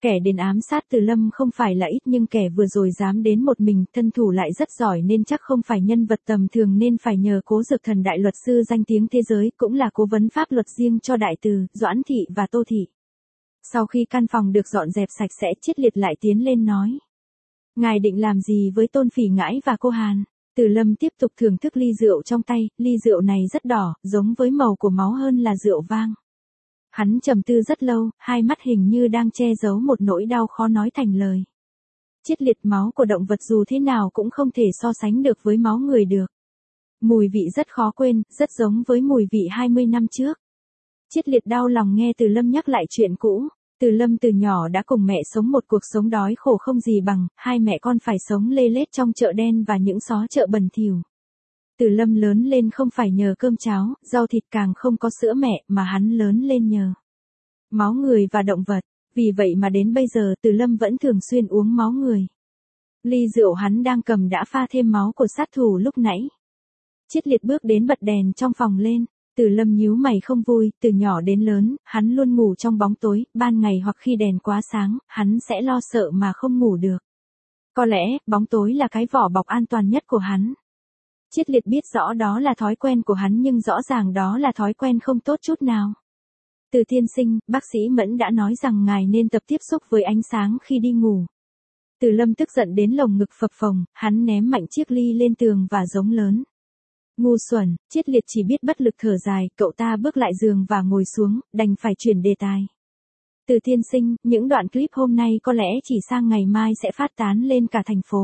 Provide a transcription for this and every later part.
Kẻ đến ám sát Từ Lâm không phải là ít nhưng kẻ vừa rồi dám đến một mình, thân thủ lại rất giỏi nên chắc không phải nhân vật tầm thường nên phải nhờ Cố Dược Thần đại luật sư danh tiếng thế giới, cũng là cố vấn pháp luật riêng cho Đại Từ, Doãn Thị và Tô Thị. Sau khi căn phòng được dọn dẹp sạch sẽ, Triết Liệt lại tiến lên nói. Ngài định làm gì với Tôn Phỉ Ngãi và cô Hàn? Từ Lâm tiếp tục thưởng thức ly rượu trong tay, ly rượu này rất đỏ, giống với màu của máu hơn là rượu vang. Hắn trầm tư rất lâu, hai mắt hình như đang che giấu một nỗi đau khó nói thành lời. Triết Liệt, máu của động vật dù thế nào cũng không thể so sánh được với máu người được. Mùi vị rất khó quên, rất giống với mùi vị 20 năm trước. Triết Liệt đau lòng nghe Từ Lâm nhắc lại chuyện cũ. Từ Lâm từ nhỏ đã cùng mẹ sống một cuộc sống đói khổ không gì bằng, hai mẹ con phải sống lê lết trong chợ đen và những xó chợ bẩn thỉu. Từ Lâm lớn lên không phải nhờ cơm cháo, rau thịt, càng không có sữa mẹ, mà hắn lớn lên nhờ máu người và động vật. Vì vậy mà đến bây giờ Từ Lâm vẫn thường xuyên uống máu người. Ly rượu hắn đang cầm đã pha thêm máu của sát thủ lúc nãy. Triết Liệt bước đến bật đèn trong phòng lên. Từ Lâm nhíu mày không vui, từ nhỏ đến lớn, hắn luôn ngủ trong bóng tối, ban ngày hoặc khi đèn quá sáng, hắn sẽ lo sợ mà không ngủ được. Có lẽ, bóng tối là cái vỏ bọc an toàn nhất của hắn. Triết Liệt biết rõ đó là thói quen của hắn nhưng rõ ràng đó là thói quen không tốt chút nào. Từ tiên sinh, bác sĩ Mẫn đã nói rằng ngài nên tập tiếp xúc với ánh sáng khi đi ngủ. Từ Lâm tức giận đến lồng ngực phập phồng, hắn ném mạnh chiếc ly lên tường và giống lớn. Ngu xuẩn, Triết Liệt chỉ biết bất lực thở dài, cậu ta bước lại giường và ngồi xuống, đành phải chuyển đề tài. Từ tiên sinh, những đoạn clip hôm nay có lẽ chỉ sang ngày mai sẽ phát tán lên cả thành phố.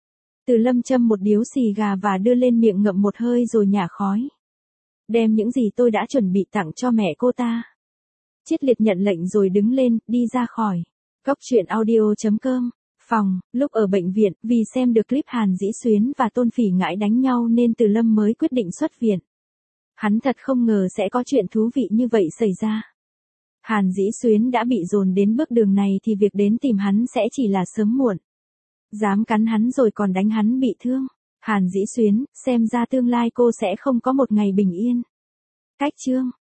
Từ Lâm châm một điếu xì gà và đưa lên miệng ngậm một hơi rồi nhả khói. Đem những gì tôi đã chuẩn bị tặng cho mẹ cô ta. Triết Liệt nhận lệnh rồi đứng lên, đi ra khỏi. Góc truyện audio.com. Phòng, lúc ở bệnh viện, vì xem được clip Hàn Dĩ Xuyến và Tôn Phỉ Ngãi đánh nhau nên Từ Lâm mới quyết định xuất viện. Hắn thật không ngờ sẽ có chuyện thú vị như vậy xảy ra. Hàn Dĩ Xuyến đã bị dồn đến bước đường này thì việc đến tìm hắn sẽ chỉ là sớm muộn. Dám cắn hắn rồi còn đánh hắn bị thương. Hàn Dĩ Xuyến, xem ra tương lai cô sẽ không có một ngày bình yên. Cách chương.